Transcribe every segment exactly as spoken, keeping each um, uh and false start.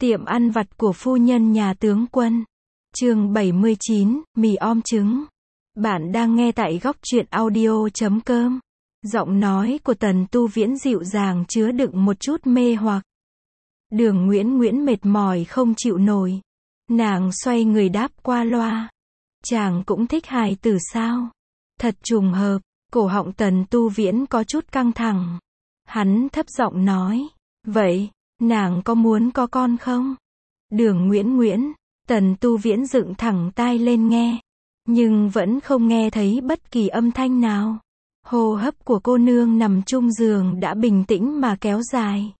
Tiệm ăn vặt của phu nhân nhà tướng quân. Chương bảy mươi chín, mì om trứng. Bạn đang nghe tại góc truyện audio chấm com. Giọng nói của Tần Tu Viễn dịu dàng chứa đựng một chút mê hoặc. Đường Nguyễn Nguyễn mệt mỏi không chịu nổi. Nàng xoay người đáp qua loa. Chàng cũng thích hài tử sao? Thật trùng hợp, cổ họng Tần Tu Viễn có chút căng thẳng. Hắn thấp giọng nói, vậy, nàng có muốn có con không? Đường Nguyễn Nguyễn, Tần Tu Viễn dựng thẳng tai lên nghe, nhưng vẫn không nghe thấy bất kỳ âm thanh nào. Hô hấp của cô nương nằm chung giường đã bình tĩnh mà kéo dài.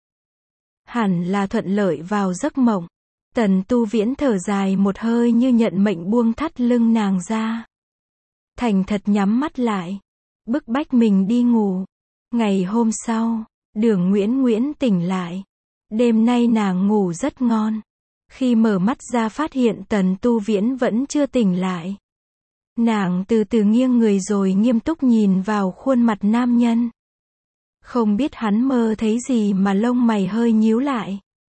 Hẳn là thuận lợi vào giấc mộng. Tần Tu Viễn thở dài một hơi như nhận mệnh buông thắt lưng nàng ra. Thành thật nhắm mắt lại, bức bách mình đi ngủ. Ngày hôm sau, Đường Nguyễn Nguyễn tỉnh lại. Đêm nay nàng ngủ rất ngon. Khi mở mắt ra phát hiện Tần Tu Viễn vẫn chưa tỉnh lại. Nàng từ từ nghiêng người rồi nghiêm túc nhìn vào khuôn mặt nam nhân. Không biết hắn mơ thấy gì mà lông mày hơi nhíu lại.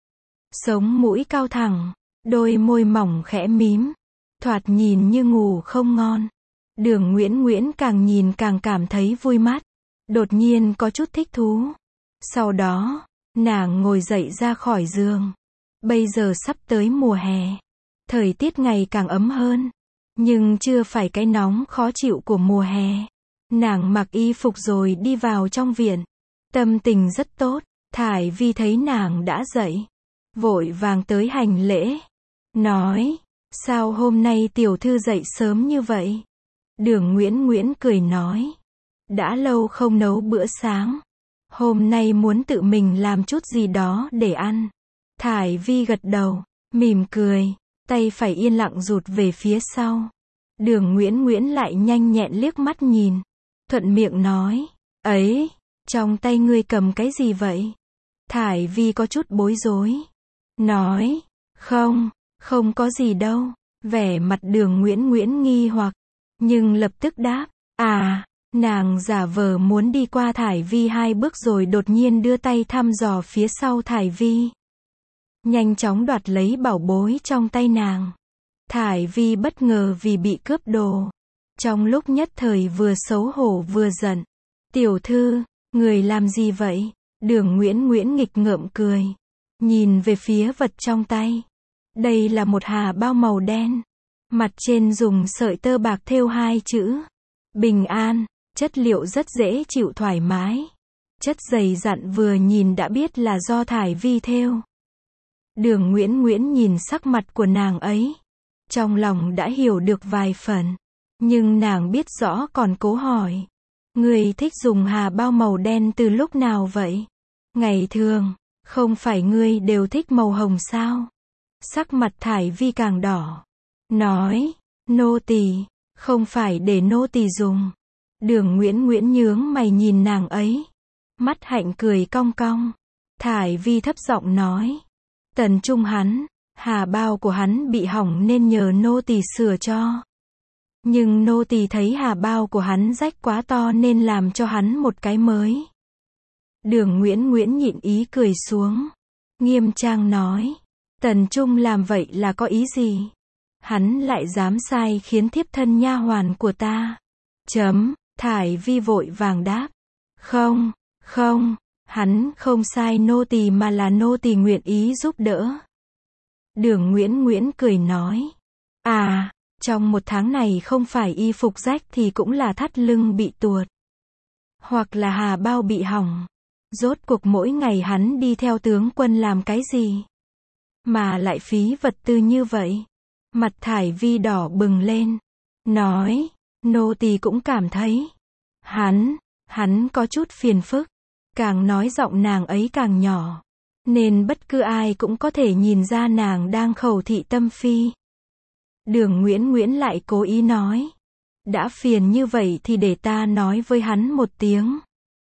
Sống mũi cao thẳng, đôi môi mỏng khẽ mím. Thoạt nhìn như ngủ không ngon. Đường Nguyễn Nguyễn càng nhìn càng cảm thấy vui mắt. Đột nhiên có chút thích thú. Sau đó, nàng ngồi dậy ra khỏi giường. Bây giờ sắp tới mùa hè. Thời tiết ngày càng ấm hơn. Nhưng chưa phải cái nóng khó chịu của mùa hè. Nàng mặc y phục rồi đi vào trong viện. Tâm tình rất tốt. Thải Vi thấy nàng đã dậy. Vội vàng tới hành lễ. Nói, sao hôm nay tiểu thư dậy sớm như vậy? Đường Nguyễn Nguyễn cười nói. Đã lâu không nấu bữa sáng. Hôm nay muốn tự mình làm chút gì đó để ăn. Thải Vi gật đầu, mỉm cười, tay phải yên lặng rụt về phía sau. Đường Nguyễn Nguyễn lại nhanh nhẹn liếc mắt nhìn. Thuận miệng nói, ấy, trong tay ngươi cầm cái gì vậy? Thải Vi có chút bối rối. Nói, không, không có gì đâu. Vẻ mặt Đường Nguyễn Nguyễn nghi hoặc, nhưng lập tức đáp, à. Nàng giả vờ muốn đi qua Thải Vi hai bước rồi đột nhiên đưa tay thăm dò phía sau Thải Vi. Nhanh chóng đoạt lấy bảo bối trong tay nàng. Thải Vi bất ngờ vì bị cướp đồ. Trong lúc nhất thời vừa xấu hổ vừa giận. Tiểu thư, người làm gì vậy? Đường Nguyễn Nguyễn nghịch ngợm cười. Nhìn về phía vật trong tay. Đây là một hà bao màu đen. Mặt trên dùng sợi tơ bạc thêu hai chữ. Bình an. Chất liệu rất dễ chịu thoải mái. Chất dày dặn vừa nhìn đã biết là do Thải Vi thêu. Đường Nguyễn Nguyễn nhìn sắc mặt của nàng ấy. Trong lòng đã hiểu được vài phần. Nhưng nàng biết rõ còn cố hỏi. Người thích dùng hà bao màu đen từ lúc nào vậy? Ngày thường, không phải ngươi đều thích màu hồng sao? Sắc mặt Thải Vi càng đỏ. Nói, nô tỳ, không phải để nô tỳ dùng. Đường Nguyễn Nguyễn nhướng mày nhìn nàng ấy. Mắt hạnh cười cong cong. Thải Vi thấp giọng nói. Tần Trung hắn, hà bao của hắn bị hỏng nên nhờ nô tỳ sửa cho. Nhưng nô tỳ thấy hà bao của hắn rách quá to nên làm cho hắn một cái mới. Đường Nguyễn Nguyễn nhịn ý cười xuống. Nghiêm trang nói. Tần Trung làm vậy là có ý gì? Hắn lại dám sai khiến thiếp thân nha hoàn của ta. Chấm. Thải Vi vội vàng đáp. Không, không, hắn không sai nô tỳ mà là nô tỳ nguyện ý giúp đỡ. Đường Nguyễn Nguyễn cười nói. À, trong một tháng này không phải y phục rách thì cũng là thắt lưng bị tuột. Hoặc là hà bao bị hỏng. Rốt cuộc mỗi ngày hắn đi theo tướng quân làm cái gì? Mà lại phí vật tư như vậy. Mặt Thải Vi đỏ bừng lên. Nói. Nô tỳ cũng cảm thấy. Hắn, hắn có chút phiền phức. Càng nói giọng nàng ấy càng nhỏ. Nên bất cứ ai cũng có thể nhìn ra nàng đang khẩu thị tâm phi. Đường Nguyễn Nguyễn lại cố ý nói. Đã phiền như vậy thì để ta nói với hắn một tiếng.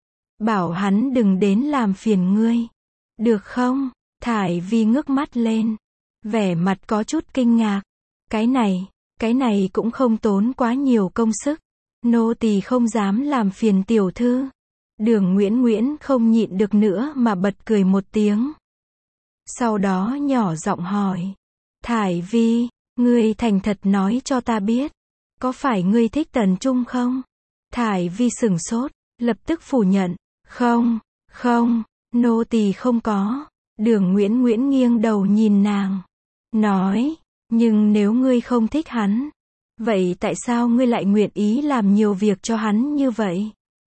Bảo hắn đừng đến làm phiền ngươi. Được không? Thải Vi ngước mắt lên. Vẻ mặt có chút kinh ngạc. Cái này. Cái này cũng không tốn quá nhiều công sức. Nô tỳ không dám làm phiền tiểu thư. Đường Nguyễn Nguyễn không nhịn được nữa mà bật cười một tiếng. Sau đó nhỏ giọng hỏi. Thải Vi, ngươi thành thật nói cho ta biết. Có phải ngươi thích Tần Trung không? Thải Vi sửng sốt, lập tức phủ nhận. Không, không, nô tỳ không có. Đường Nguyễn Nguyễn nghiêng đầu nhìn nàng. Nói, nhưng nếu ngươi không thích hắn, vậy tại sao ngươi lại nguyện ý làm nhiều việc cho hắn như vậy?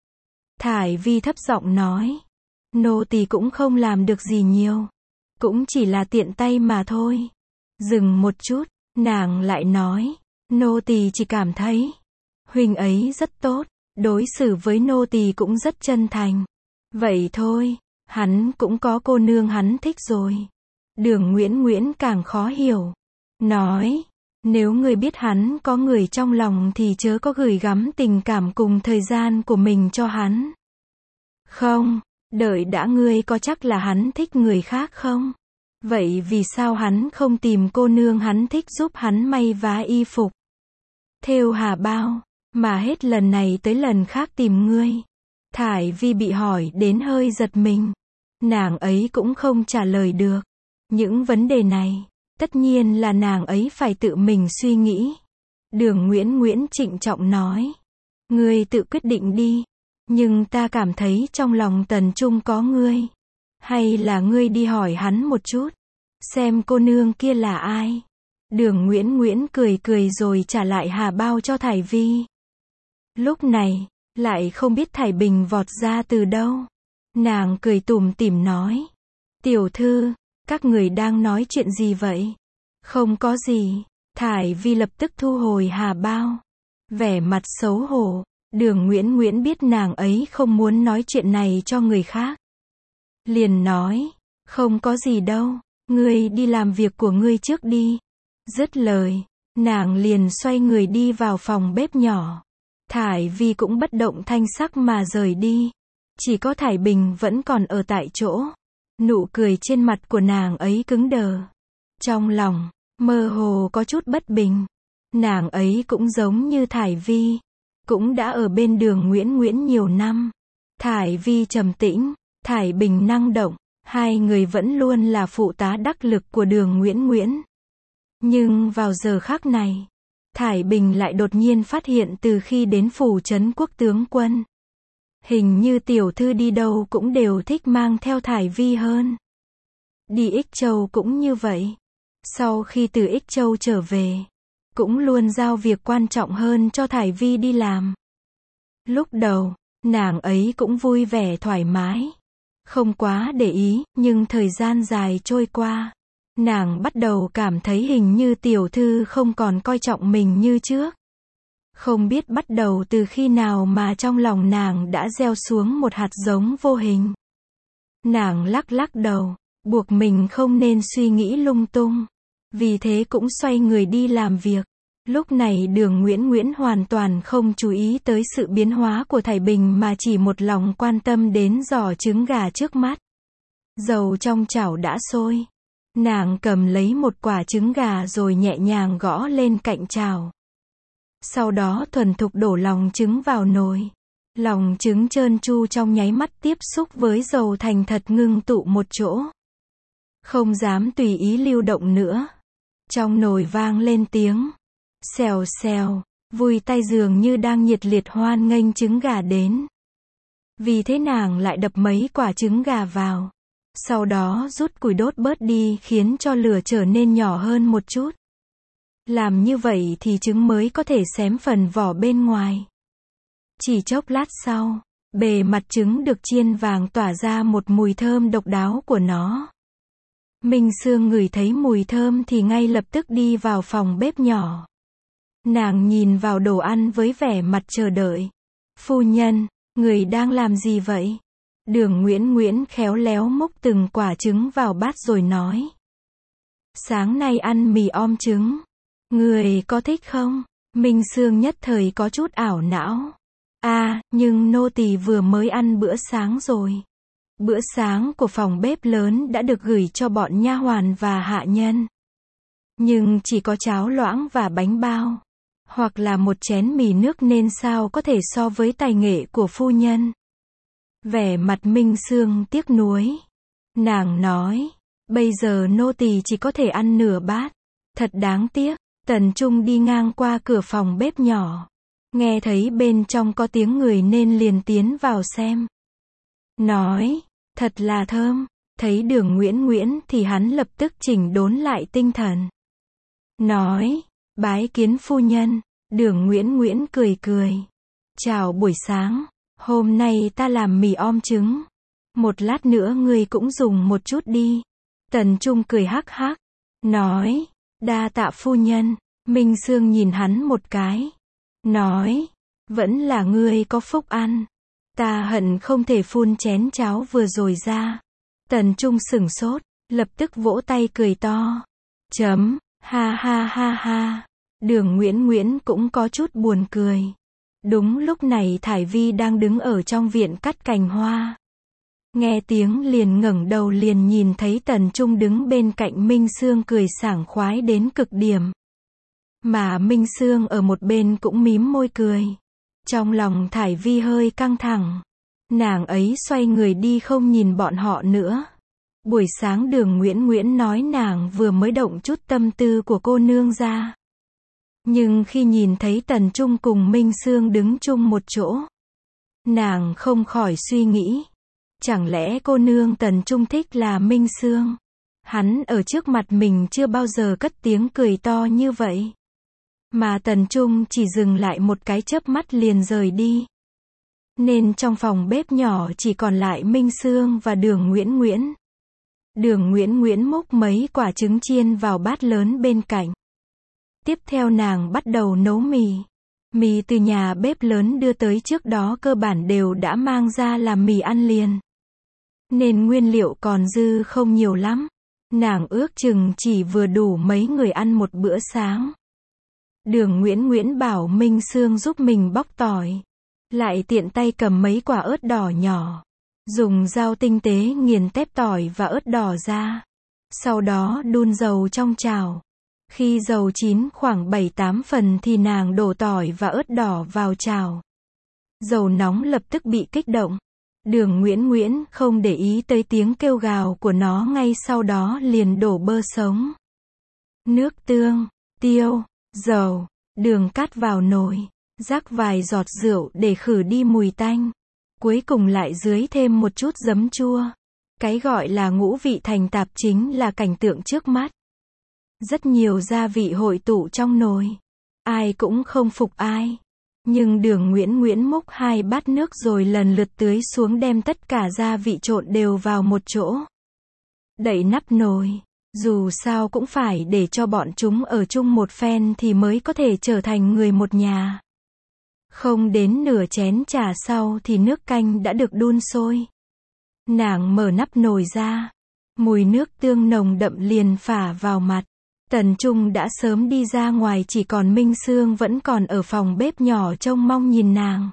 Thải Vi thấp giọng nói. Nô tỳ cũng không làm được gì nhiều. Cũng chỉ là tiện tay mà thôi. Dừng một chút, nàng lại nói. Nô tỳ chỉ cảm thấy, huynh ấy rất tốt, đối xử với nô tỳ cũng rất chân thành. Vậy thôi, hắn cũng có cô nương hắn thích rồi. Đường Nguyễn Nguyễn càng khó hiểu. Nói, nếu người biết hắn có người trong lòng thì chớ có gửi gắm tình cảm cùng thời gian của mình cho hắn. Không, đợi đã, ngươi có chắc là hắn thích người khác không? Vậy vì sao hắn không tìm cô nương hắn thích giúp hắn may vá y phục, thêu hà bao, mà hết lần này tới lần khác tìm ngươi? Thải Vi bị hỏi đến hơi giật mình. Nàng ấy cũng không trả lời được. Những vấn đề này, tất nhiên là nàng ấy phải tự mình suy nghĩ. Đường Nguyễn Nguyễn trịnh trọng nói. Ngươi tự quyết định đi. Nhưng ta cảm thấy trong lòng Tần Trung có ngươi. Hay là ngươi đi hỏi hắn một chút, xem cô nương kia là ai? Đường Nguyễn Nguyễn cười cười rồi trả lại hà bao cho Thải Vi. Lúc này, lại không biết Thải Bình vọt ra từ đâu. Nàng cười tủm tỉm nói. Tiểu thư, các người đang nói chuyện gì vậy? Không có gì. Thải Vi lập tức thu hồi hà bao. Vẻ mặt xấu hổ. Đường Nguyễn Nguyễn biết nàng ấy không muốn nói chuyện này cho người khác. Liền nói. Không có gì đâu. Ngươi đi làm việc của ngươi trước đi. Dứt lời, nàng liền xoay người đi vào phòng bếp nhỏ. Thải Vi cũng bất động thanh sắc mà rời đi. Chỉ có Thải Bình vẫn còn ở tại chỗ. Nụ cười trên mặt của nàng ấy cứng đờ. Trong lòng, mơ hồ có chút bất bình. Nàng ấy cũng giống như Thải Vi. Cũng đã ở bên Đường Nguyễn Nguyễn nhiều năm. Thải Vi trầm tĩnh, Thải Bình năng động. Hai người vẫn luôn là phụ tá đắc lực của Đường Nguyễn Nguyễn. Nhưng vào giờ khắc này, Thải Bình lại đột nhiên phát hiện từ khi đến phủ trấn quốc tướng quân, hình như tiểu thư đi đâu cũng đều thích mang theo Thải Vi hơn. Đi Ích Châu cũng như vậy. Sau khi từ Ích Châu trở về, cũng luôn giao việc quan trọng hơn cho Thải Vi đi làm. Lúc đầu, nàng ấy cũng vui vẻ thoải mái, không quá để ý, nhưng thời gian dài trôi qua, nàng bắt đầu cảm thấy hình như tiểu thư không còn coi trọng mình như trước. Không biết bắt đầu từ khi nào mà trong lòng nàng đã gieo xuống một hạt giống vô hình. Nàng lắc lắc đầu, buộc mình không nên suy nghĩ lung tung. Vì thế cũng xoay người đi làm việc. Lúc này Đường Nguyễn Nguyễn hoàn toàn không chú ý tới sự biến hóa của Thải Bình mà chỉ một lòng quan tâm đến giỏ trứng gà trước mắt. Dầu trong chảo đã sôi. Nàng cầm lấy một quả trứng gà rồi nhẹ nhàng gõ lên cạnh chảo. Sau đó thuần thục đổ lòng trứng vào nồi. Lòng trứng trơn tru trong nháy mắt tiếp xúc với dầu thành thật ngưng tụ một chỗ. Không dám tùy ý lưu động nữa. Trong nồi vang lên tiếng xèo xèo, vùi tay dường như đang nhiệt liệt hoan nghênh trứng gà đến. Vì thế nàng lại đập mấy quả trứng gà vào. Sau đó rút củi đốt bớt đi khiến cho lửa trở nên nhỏ hơn một chút. Làm như vậy thì trứng mới có thể xém phần vỏ bên ngoài. Chỉ chốc lát sau, bề mặt trứng được chiên vàng tỏa ra một mùi thơm độc đáo của nó. Minh Sương ngửi thấy mùi thơm thì ngay lập tức đi vào phòng bếp nhỏ. Nàng nhìn vào đồ ăn với vẻ mặt chờ đợi. Phu nhân, người đang làm gì vậy? Đường Nguyễn Nguyễn khéo léo múc từng quả trứng vào bát rồi nói. Sáng nay ăn mì om trứng. Người có thích không? Minh Sương nhất thời có chút ảo não. À, nhưng nô tỳ vừa mới ăn bữa sáng rồi. Bữa sáng của phòng bếp lớn đã được gửi cho bọn nha hoàn và hạ nhân. Nhưng chỉ có cháo loãng và bánh bao. Hoặc là một chén mì nước nên sao có thể so với tài nghệ của phu nhân. Vẻ mặt Minh Sương tiếc nuối. Nàng nói, Bây giờ nô tỳ chỉ có thể ăn nửa bát. Thật đáng tiếc. Tần Trung đi ngang qua cửa phòng bếp nhỏ. Nghe thấy bên trong có tiếng người nên liền tiến vào xem. Nói, thật là thơm. Thấy Đường Nguyễn Nguyễn thì hắn lập tức chỉnh đốn lại tinh thần. Nói, bái kiến phu nhân. Đường Nguyễn Nguyễn cười cười. Chào buổi sáng. Hôm nay ta làm mì om trứng. Một lát nữa ngươi cũng dùng một chút đi. Tần Trung cười hắc hắc. Nói, đa tạ phu nhân. Minh Sương nhìn hắn một cái. Nói, vẫn là ngươi có phúc ăn. Ta hận không thể phun chén cháo vừa rồi ra. Tần Trung sửng sốt, lập tức vỗ tay cười to. Chấm, ha ha ha ha. Đường Nguyễn Nguyễn cũng có chút buồn cười. Đúng lúc này Thải Vi đang đứng ở trong viện cắt cành hoa. Nghe tiếng liền ngẩng đầu liền nhìn thấy Tần Trung đứng bên cạnh Minh Sương cười sảng khoái đến cực điểm. Mà Minh Sương ở một bên cũng mím môi cười. Trong lòng Thải Vi hơi căng thẳng. Nàng ấy xoay người đi không nhìn bọn họ nữa. Buổi sáng Đường Nguyễn Nguyễn nói nàng vừa mới động chút tâm tư của cô nương ra. Nhưng khi nhìn thấy Tần Trung cùng Minh Sương đứng chung một chỗ, nàng không khỏi suy nghĩ. Chẳng lẽ cô nương Tần Trung thích là Minh Sương? Hắn ở trước mặt mình chưa bao giờ cất tiếng cười to như vậy. Mà Tần Trung chỉ dừng lại một cái chớp mắt liền rời đi. Nên trong phòng bếp nhỏ chỉ còn lại Minh Sương và Đường Nguyễn Nguyễn. Đường Nguyễn Nguyễn múc mấy quả trứng chiên vào bát lớn bên cạnh. Tiếp theo nàng bắt đầu nấu mì. Mì từ nhà bếp lớn đưa tới trước đó cơ bản đều đã mang ra làm mì ăn liền. Nên nguyên liệu còn dư không nhiều lắm. Nàng ước chừng chỉ vừa đủ mấy người ăn một bữa sáng. Đường Nguyễn Nguyễn bảo Minh Sương giúp mình bóc tỏi. Lại tiện tay cầm mấy quả ớt đỏ nhỏ. Dùng dao tinh tế nghiền tép tỏi và ớt đỏ ra. Sau đó đun dầu trong chảo. Khi dầu chín khoảng bảy tám phần thì nàng đổ tỏi và ớt đỏ vào chảo. Dầu nóng lập tức bị kích động. Đường Nguyễn Nguyễn không để ý tới tiếng kêu gào của nó, ngay sau đó liền đổ bơ sống, nước tương, tiêu, dầu, đường cát vào nồi, rắc vài giọt rượu để khử đi mùi tanh. Cuối cùng lại dưới thêm một chút giấm chua. Cái gọi là ngũ vị thành tạp chính là cảnh tượng trước mắt. Rất nhiều gia vị hội tụ trong nồi. Ai cũng không phục ai. Nhưng Đường Nguyễn Nguyễn múc hai bát nước rồi lần lượt tưới xuống, đem tất cả gia vị trộn đều vào một chỗ. Đậy nắp nồi. Dù sao cũng phải để cho bọn chúng ở chung một phen thì mới có thể trở thành người một nhà. Không đến nửa chén trà sau thì nước canh đã được đun sôi. Nàng mở nắp nồi ra. Mùi nước tương nồng đậm liền phả vào mặt. Tần Trung đã sớm đi ra ngoài, chỉ còn Minh Sương vẫn còn ở phòng bếp nhỏ trông mong nhìn nàng.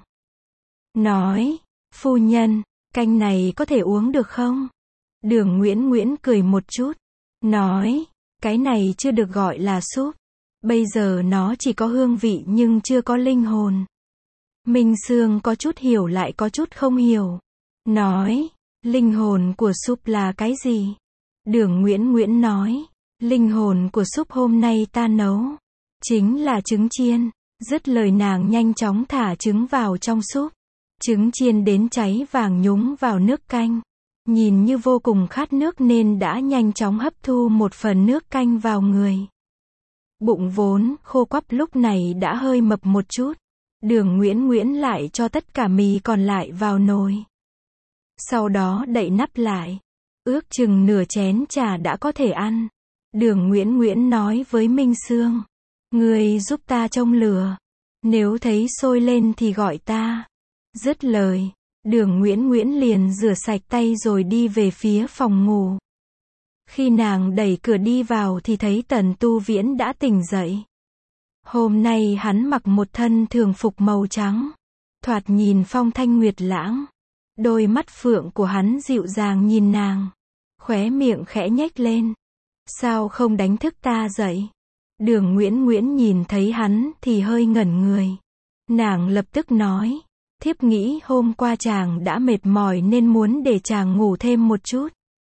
Nói, phu nhân, canh này có thể uống được không? Đường Nguyễn Nguyễn cười một chút. Nói, cái này chưa được gọi là súp. Bây giờ nó chỉ có hương vị nhưng chưa có linh hồn. Minh Sương có chút hiểu lại có chút không hiểu. Nói, linh hồn của súp là cái gì? Đường Nguyễn Nguyễn nói, linh hồn của súp hôm nay ta nấu chính là trứng chiên. Dứt lời nàng nhanh chóng thả trứng vào trong súp. Trứng chiên đến cháy vàng nhúng vào nước canh. Nhìn như vô cùng khát nước nên đã nhanh chóng hấp thu một phần nước canh vào người. Bụng vốn khô quắp lúc này đã hơi mập một chút. Đường Nguyễn Nguyễn lại cho tất cả mì còn lại vào nồi. Sau đó đậy nắp lại. Ước chừng nửa chén trà đã có thể ăn. Đường Nguyễn Nguyễn nói với Minh Sương, ngươi giúp ta trông lửa. Nếu thấy sôi lên thì gọi ta. Dứt lời, Đường Nguyễn Nguyễn liền rửa sạch tay rồi đi về phía phòng ngủ. Khi nàng đẩy cửa đi vào thì thấy Tần Tu Viễn đã tỉnh dậy. Hôm nay hắn mặc một thân thường phục màu trắng. Thoạt nhìn phong thanh nguyệt lãng. Đôi mắt phượng của hắn dịu dàng nhìn nàng. Khóe miệng khẽ nhếch lên. Sao không đánh thức ta dậy? Đường Nguyễn Nguyễn nhìn thấy hắn thì hơi ngẩn người. Nàng lập tức nói, thiếp nghĩ hôm qua chàng đã mệt mỏi nên muốn để chàng ngủ thêm một chút.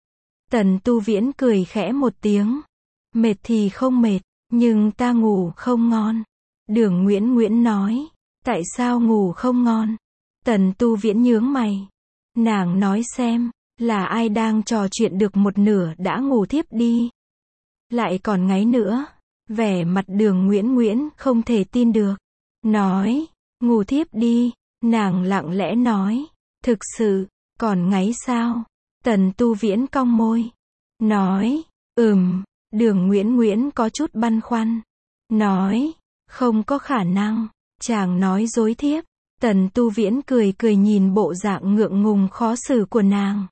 Tần Tu Viễn cười khẽ một tiếng. Mệt thì không mệt, nhưng ta ngủ không ngon. Đường Nguyễn Nguyễn nói. Tại sao ngủ không ngon? Tần Tu Viễn nhướng mày. Nàng nói xem, là ai đang trò chuyện được một nửa đã ngủ thiếp đi. Lại còn ngáy nữa. Vẻ mặt Đường Nguyễn Nguyễn không thể tin được. Nói, ngủ thiếp đi. Nàng lặng lẽ nói. Thực sự, còn ngáy sao? Tần Tu Viễn cong môi. Nói, ừm. Đường Nguyễn Nguyễn có chút băn khoăn. Nói, không có khả năng. Chàng nói dối thiếp. Tần Tu Viễn cười cười nhìn bộ dạng ngượng ngùng khó xử của nàng.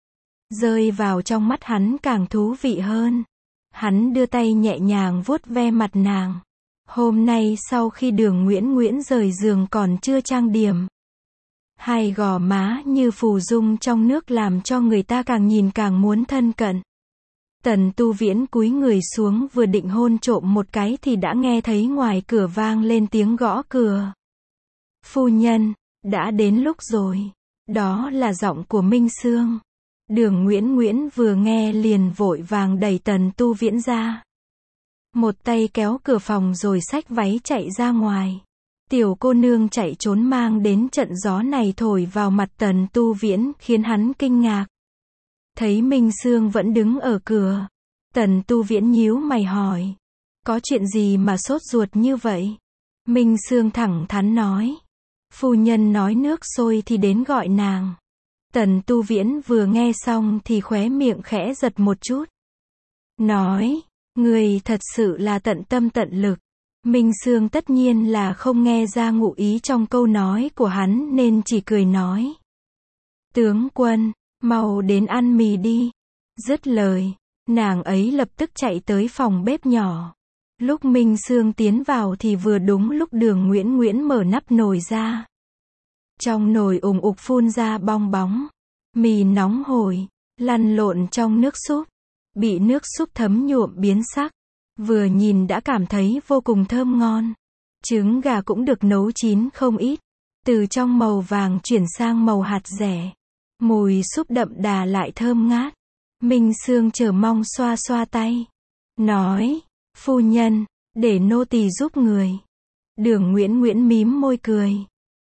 Rơi vào trong mắt hắn càng thú vị hơn. Hắn đưa tay nhẹ nhàng vuốt ve mặt nàng. Hôm nay sau khi Đường Nguyễn Nguyễn rời giường còn chưa trang điểm. Hai gò má như phù dung trong nước làm cho người ta càng nhìn càng muốn thân cận. Tần Tu Viễn cúi người xuống vừa định hôn trộm một cái thì đã nghe thấy ngoài cửa vang lên tiếng gõ cửa. Phu nhân, đã đến lúc rồi. Đó là giọng của Minh Sương. Đường Nguyễn Nguyễn vừa nghe liền vội vàng đẩy Tần Tu Viễn ra. Một tay kéo cửa phòng rồi xách váy chạy ra ngoài. Tiểu cô nương chạy trốn mang đến trận gió này thổi vào mặt Tần Tu Viễn khiến hắn kinh ngạc. Thấy Minh Sương vẫn đứng ở cửa. Tần Tu Viễn nhíu mày hỏi. Có chuyện gì mà sốt ruột như vậy? Minh Sương thẳng thắn nói. Phu nhân nói nước sôi thì đến gọi nàng. Tần Tu Viễn vừa nghe xong thì khóe miệng khẽ giật một chút. Nói, người thật sự là tận tâm tận lực. Minh Sương tất nhiên là không nghe ra ngụ ý trong câu nói của hắn nên chỉ cười nói. Tướng quân, mau đến ăn mì đi. Dứt lời, nàng ấy lập tức chạy tới phòng bếp nhỏ. Lúc Minh Sương tiến vào thì vừa đúng lúc Đường Nguyễn Nguyễn mở nắp nồi ra. Trong nồi ùng ục phun ra bong bóng. Mì nóng hổi, lăn lộn trong nước súp. Bị nước súp thấm nhuộm biến sắc. Vừa nhìn đã cảm thấy vô cùng thơm ngon. Trứng gà cũng được nấu chín không ít. Từ trong màu vàng chuyển sang màu hạt rẻ. Mùi súp đậm đà lại thơm ngát. Minh Sương chờ mong xoa xoa tay. Nói, phu nhân, để nô tỳ giúp người. Đường Nguyễn Nguyễn mím môi cười.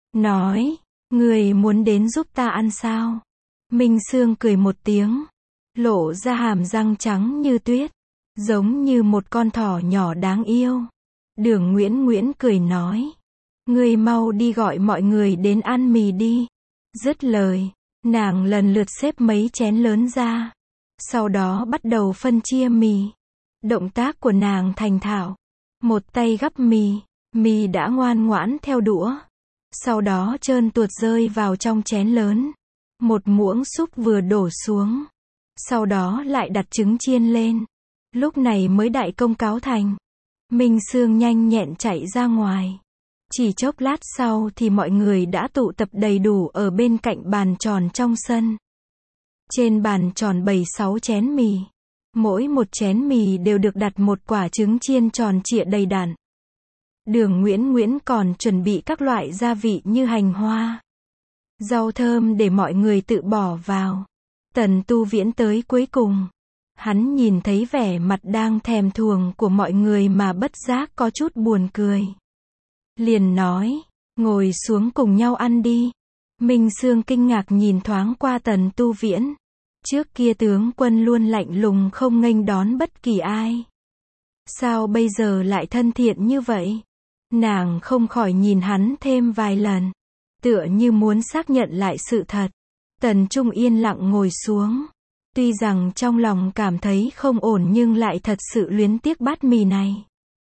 Nói, người muốn đến giúp ta ăn sao? Minh Sương cười một tiếng. Lộ ra hàm răng trắng như tuyết. Giống như một con thỏ nhỏ đáng yêu. Đường Nguyễn Nguyễn cười nói. Người mau đi gọi mọi người đến ăn mì đi. Dứt lời, nàng lần lượt xếp mấy chén lớn ra. Sau đó bắt đầu phân chia mì. Động tác của nàng thành thạo. Một tay gắp mì, mì đã ngoan ngoãn theo đũa. Sau đó trơn tuột rơi vào trong chén lớn. Một muỗng súp vừa đổ xuống. Sau đó lại đặt trứng chiên lên. Lúc này mới đại công cáo thành. Minh Sương nhanh nhẹn chạy ra ngoài. Chỉ chốc lát sau thì mọi người đã tụ tập đầy đủ ở bên cạnh bàn tròn trong sân. Trên bàn tròn bày sáu chén mì. Mỗi một chén mì đều được đặt một quả trứng chiên tròn trịa đầy đặn. Đường Nguyễn Nguyễn còn chuẩn bị các loại gia vị như hành hoa, rau thơm để mọi người tự bỏ vào. Tần Tu Viễn tới cuối cùng. Hắn nhìn thấy vẻ mặt đang thèm thuồng của mọi người mà bất giác có chút buồn cười. Liền nói, ngồi xuống cùng nhau ăn đi. Minh Sương kinh ngạc nhìn thoáng qua Tần Tu Viễn. Trước kia tướng quân luôn lạnh lùng không nghênh đón bất kỳ ai. Sao bây giờ lại thân thiện như vậy? Nàng không khỏi nhìn hắn thêm vài lần. Tựa như muốn xác nhận lại sự thật. Tần Trung yên lặng ngồi xuống. Tuy rằng trong lòng cảm thấy không ổn nhưng lại thật sự luyến tiếc bát mì này.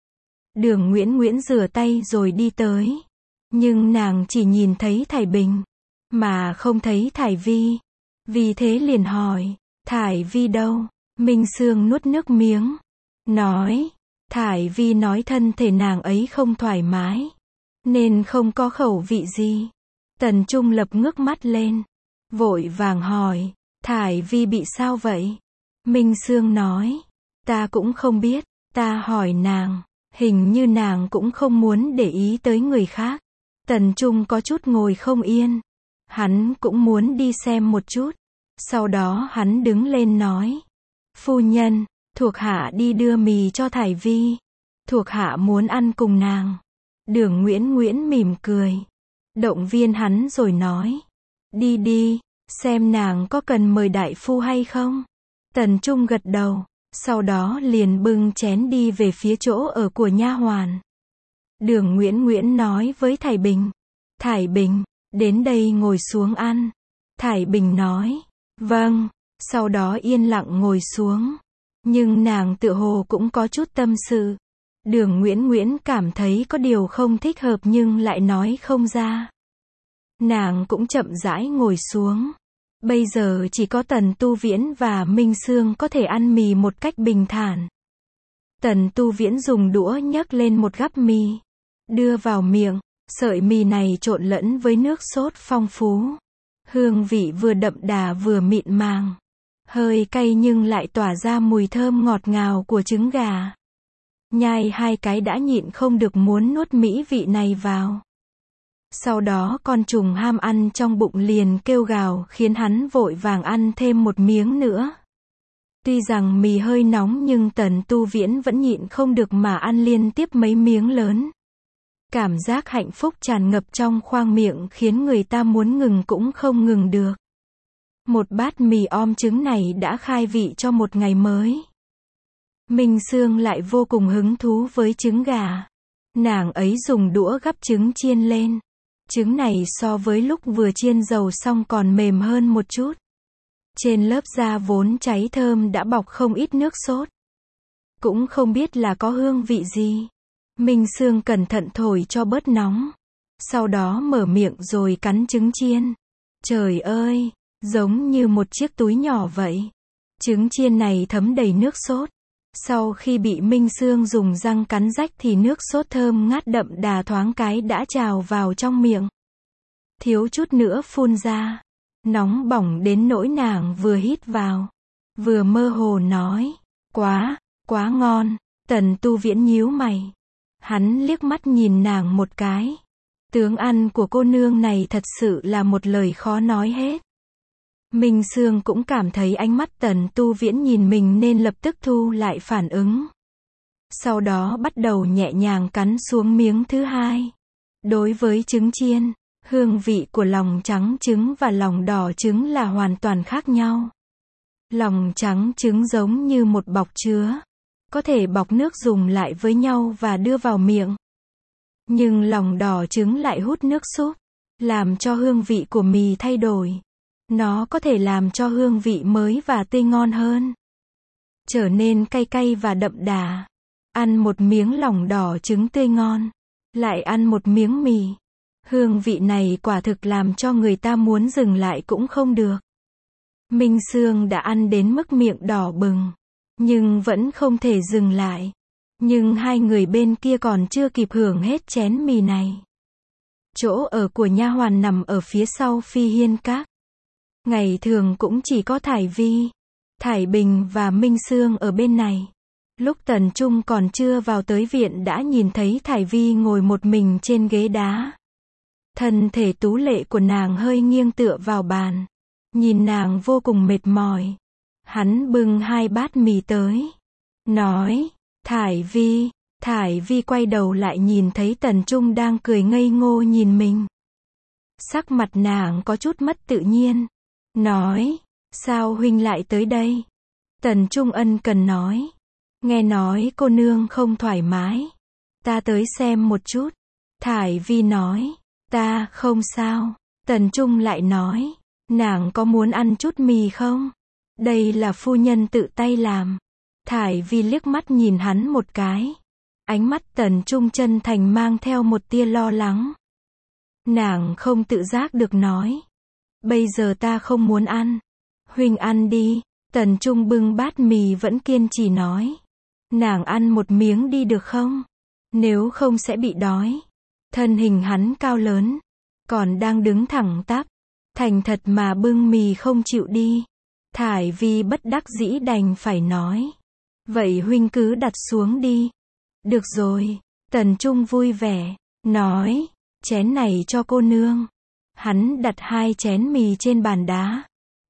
Đường Nguyễn Nguyễn rửa tay rồi đi tới. Nhưng nàng chỉ nhìn thấy Thải Bình, mà không thấy Thải Vi. Vì thế liền hỏi, Thải Vi đâu? Minh Sương nuốt nước miếng. Nói, Thải Vi nói thân thể nàng ấy không thoải mái. Nên không có khẩu vị gì. Tần Trung Lập ngước mắt lên. Vội vàng hỏi, Thải Vi bị sao vậy? Minh Sương nói, ta cũng không biết. Ta hỏi nàng, hình như nàng cũng không muốn để ý tới người khác. Tần Trung có chút ngồi không yên. Hắn cũng muốn đi xem một chút. Sau đó hắn đứng lên nói, Phu nhân, thuộc hạ đi đưa mì cho Thải Vi. Thuộc hạ muốn ăn cùng nàng. Đường Nguyễn Nguyễn mỉm cười. Động viên hắn rồi nói. Đi đi, xem nàng có cần mời đại phu hay không. Tần Trung gật đầu, sau đó liền bưng chén đi về phía chỗ ở của nha hoàn. Đường Nguyễn Nguyễn nói với Thải Bình. Thải Bình, đến đây ngồi xuống ăn. Thải Bình nói. Vâng, sau đó yên lặng ngồi xuống. Nhưng nàng tựa hồ cũng có chút tâm sự. Đường Nguyễn Nguyễn cảm thấy có điều không thích hợp nhưng lại nói không ra. Nàng cũng chậm rãi ngồi xuống. Bây giờ chỉ có Tần Tu Viễn và Minh Sương có thể ăn mì một cách bình thản. Tần Tu Viễn dùng đũa nhấc lên một gắp mì, đưa vào miệng. Sợi mì này trộn lẫn với nước sốt phong phú. Hương vị vừa đậm đà vừa mịn màng. Hơi cay nhưng lại tỏa ra mùi thơm ngọt ngào của trứng gà. Nhai hai cái đã nhịn không được muốn nuốt mỹ vị này vào. Sau đó con trùng ham ăn trong bụng liền kêu gào khiến hắn vội vàng ăn thêm một miếng nữa. Tuy rằng mì hơi nóng nhưng Tần Tu Viễn vẫn nhịn không được mà ăn liên tiếp mấy miếng lớn. Cảm giác hạnh phúc tràn ngập trong khoang miệng khiến người ta muốn ngừng cũng không ngừng được. Một bát mì om trứng này đã khai vị cho một ngày mới. Minh Sương lại vô cùng hứng thú với trứng gà. Nàng ấy dùng đũa gắp trứng chiên lên. Trứng này so với lúc vừa chiên dầu xong còn mềm hơn một chút. Trên lớp da vốn cháy thơm đã bọc không ít nước sốt. Cũng không biết là có hương vị gì. Minh Sương cẩn thận thổi cho bớt nóng. Sau đó mở miệng rồi cắn trứng chiên. Trời ơi, giống như một chiếc túi nhỏ vậy. Trứng chiên này thấm đầy nước sốt. Sau khi bị Minh Sương dùng răng cắn rách thì nước sốt thơm ngát đậm đà thoáng cái đã trào vào trong miệng. Thiếu chút nữa phun ra. Nóng bỏng đến nỗi nàng vừa hít vào, vừa mơ hồ nói. Quá, quá ngon. Tần Tu Viễn nhíu mày. Hắn liếc mắt nhìn nàng một cái. Tướng ăn của cô nương này thật sự là một lời khó nói hết. Minh Sương cũng cảm thấy ánh mắt Tần Tu Viễn nhìn mình nên lập tức thu lại phản ứng. Sau đó bắt đầu nhẹ nhàng cắn xuống miếng thứ hai. Đối với trứng chiên, hương vị của lòng trắng trứng và lòng đỏ trứng là hoàn toàn khác nhau. Lòng trắng trứng giống như một bọc chứa. Có thể bọc nước dùng lại với nhau và đưa vào miệng. Nhưng lòng đỏ trứng lại hút nước súp, làm cho hương vị của mì thay đổi. Nó có thể làm cho hương vị mới và tươi ngon hơn. Trở nên cay cay và đậm đà. Ăn một miếng lòng đỏ trứng tươi ngon. Lại ăn một miếng mì. Hương vị này quả thực làm cho người ta muốn dừng lại cũng không được. Minh Sương đã ăn đến mức miệng đỏ bừng. Nhưng vẫn không thể dừng lại. Nhưng hai người bên kia còn chưa kịp hưởng hết chén mì này. Chỗ ở của nha hoàn nằm ở phía sau Phi Hiên Các. Ngày thường cũng chỉ có Thải Vi, Thải Bình và Minh Sương ở bên này. Lúc Tần Trung còn chưa vào tới viện đã nhìn thấy Thải Vi ngồi một mình trên ghế đá. Thân thể tú lệ của nàng hơi nghiêng tựa vào bàn. Nhìn nàng vô cùng mệt mỏi. Hắn bưng hai bát mì tới. Nói, Thải Vi. Thải Vi quay đầu lại nhìn thấy Tần Trung đang cười ngây ngô nhìn mình. Sắc mặt nàng có chút mất tự nhiên. Nói, sao huynh lại tới đây? Tần Trung ân cần nói. Nghe nói cô nương không thoải mái. Ta tới xem một chút. Thải Vi nói, ta không sao. Tần Trung lại nói, nàng có muốn ăn chút mì không? Đây là phu nhân tự tay làm. Thải Vi liếc mắt nhìn hắn một cái. Ánh mắt Tần Trung chân thành mang theo một tia lo lắng. Nàng không tự giác được nói. Bây giờ ta không muốn ăn. Huynh ăn đi. Tần Trung bưng bát mì vẫn kiên trì nói. Nàng ăn một miếng đi được không? Nếu không sẽ bị đói. Thân hình hắn cao lớn. Còn đang đứng thẳng tắp. Thành thật mà bưng mì không chịu đi. Thải Vi bất đắc dĩ đành phải nói. Vậy huynh cứ đặt xuống đi. Được rồi. Tần Trung vui vẻ. Nói. Chén này cho cô nương. Hắn đặt hai chén mì trên bàn đá.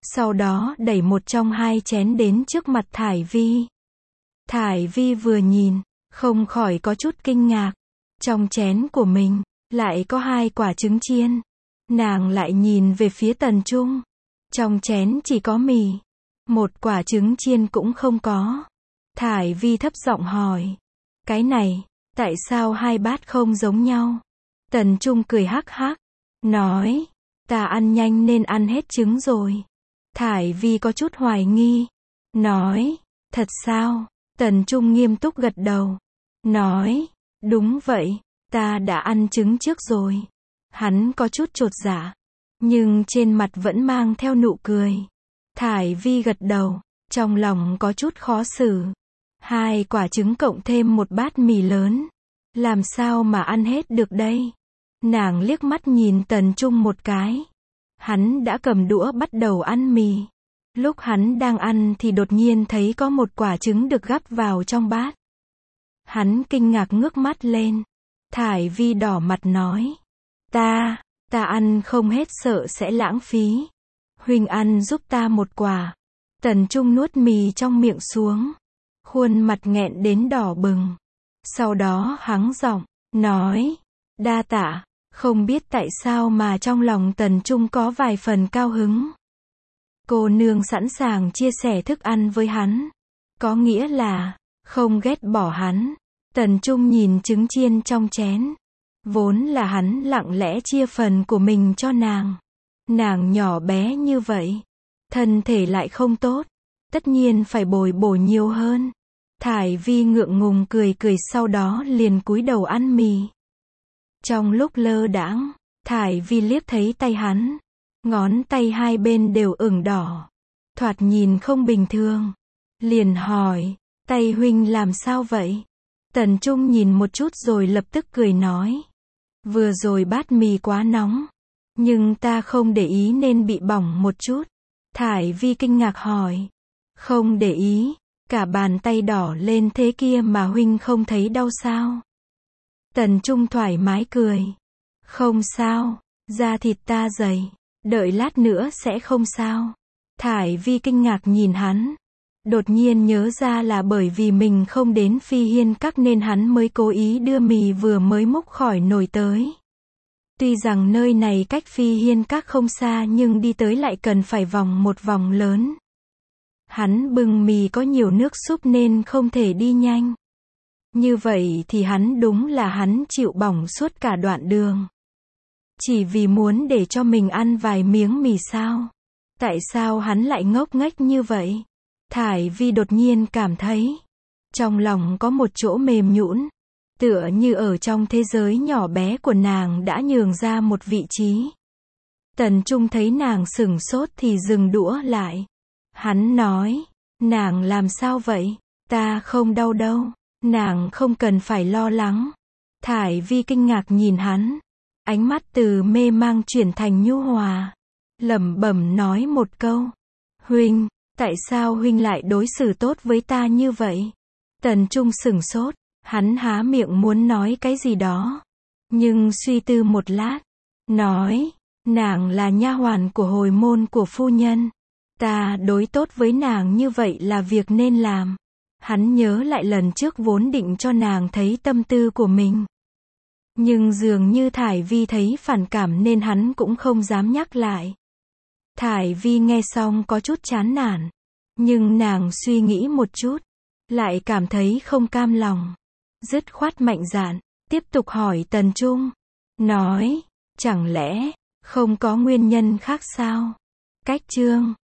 sau đó đẩy một trong hai chén đến trước mặt Thải Vi. Thải Vi vừa nhìn, không khỏi có chút kinh ngạc. Trong chén của mình, lại có hai quả trứng chiên. Nàng lại nhìn về phía Tần Trung. Trong chén chỉ có mì. Một quả trứng chiên cũng không có. Thải Vi thấp giọng hỏi. Cái này, tại sao hai bát không giống nhau? Tần Trung cười hắc hắc. Nói, ta ăn nhanh nên ăn hết trứng rồi. Thải Vi có chút hoài nghi. Nói, thật sao? Tần Trung nghiêm túc gật đầu. Nói, đúng vậy, ta đã ăn trứng trước rồi. Hắn có chút chột dạ, nhưng trên mặt vẫn mang theo nụ cười. Thải Vi gật đầu, trong lòng có chút khó xử. Hai quả trứng cộng thêm một bát mì lớn. Làm sao mà ăn hết được đây? Nàng liếc mắt nhìn Tần Trung một cái. Hắn đã cầm đũa bắt đầu ăn mì. Lúc hắn đang ăn thì đột nhiên thấy có một quả trứng được gắp vào trong bát. Hắn kinh ngạc ngước mắt lên. Thải Vi đỏ mặt nói. Ta, ta ăn không hết sợ sẽ lãng phí. Huynh ăn giúp ta một quả. Tần Trung nuốt mì trong miệng xuống. Khuôn mặt nghẹn đến đỏ bừng. Sau đó hắng giọng, nói. Đa tạ, không biết tại sao mà trong lòng Tần Trung có vài phần cao hứng. Cô nương sẵn sàng chia sẻ thức ăn với hắn. Có nghĩa là, không ghét bỏ hắn. Tần Trung nhìn trứng chiên trong chén. Vốn là hắn lặng lẽ chia phần của mình cho nàng. Nàng nhỏ bé như vậy. Thân thể lại không tốt. Tất nhiên phải bồi bổ nhiều hơn. Thải Vi ngượng ngùng cười cười sau đó liền cúi đầu ăn mì. Trong lúc lơ đãng, Thải Vi liếc thấy tay hắn. Ngón tay hai bên đều ửng đỏ. Thoạt nhìn không bình thường. Liền hỏi, tay huynh làm sao vậy? Tần Trung nhìn một chút rồi lập tức cười nói. Vừa rồi bát mì quá nóng. Nhưng ta không để ý nên bị bỏng một chút. Thải Vi kinh ngạc hỏi. Không để ý, cả bàn tay đỏ lên thế kia mà huynh không thấy đau sao? Tần Trung thoải mái cười. Không sao, da thịt ta dày. Đợi lát nữa sẽ không sao. Thải Vi kinh ngạc nhìn hắn. Đột nhiên nhớ ra là bởi vì mình không đến Phi Hiên Các nên hắn mới cố ý đưa mì vừa mới múc khỏi nồi tới. Tuy rằng nơi này cách Phi Hiên Các không xa nhưng đi tới lại cần phải vòng một vòng lớn. Hắn bưng mì có nhiều nước súp nên không thể đi nhanh. Như vậy thì hắn đúng là hắn chịu bỏng suốt cả đoạn đường. Chỉ vì muốn để cho mình ăn vài miếng mì sao? Tại sao hắn lại ngốc nghếch như vậy? Thải Vi đột nhiên cảm thấy trong lòng có một chỗ mềm nhũn, tựa như ở trong thế giới nhỏ bé của nàng đã nhường ra một vị trí. Tần Trung thấy nàng sửng sốt thì dừng đũa lại. Hắn nói, nàng làm sao vậy? Ta không đau đâu, nàng không cần phải lo lắng. Thải Vi kinh ngạc nhìn hắn, ánh mắt từ mê mang chuyển thành nhu hòa, lẩm bẩm nói một câu. Huynh, tại sao huynh lại đối xử tốt với ta như vậy? Tần Trung sửng sốt, hắn há miệng muốn nói cái gì đó. Nhưng suy tư một lát, nói, nàng là nha hoàn của hồi môn của phu nhân. Ta đối tốt với nàng như vậy là việc nên làm. Hắn nhớ lại lần trước vốn định cho nàng thấy tâm tư của mình. Nhưng dường như Thải Vi thấy phản cảm nên hắn cũng không dám nhắc lại. Thải Vi nghe xong có chút chán nản. Nhưng nàng suy nghĩ một chút, lại cảm thấy không cam lòng. Dứt khoát mạnh dạn, tiếp tục hỏi Tần Trung. Nói, chẳng lẽ, không có nguyên nhân khác sao? Cách chương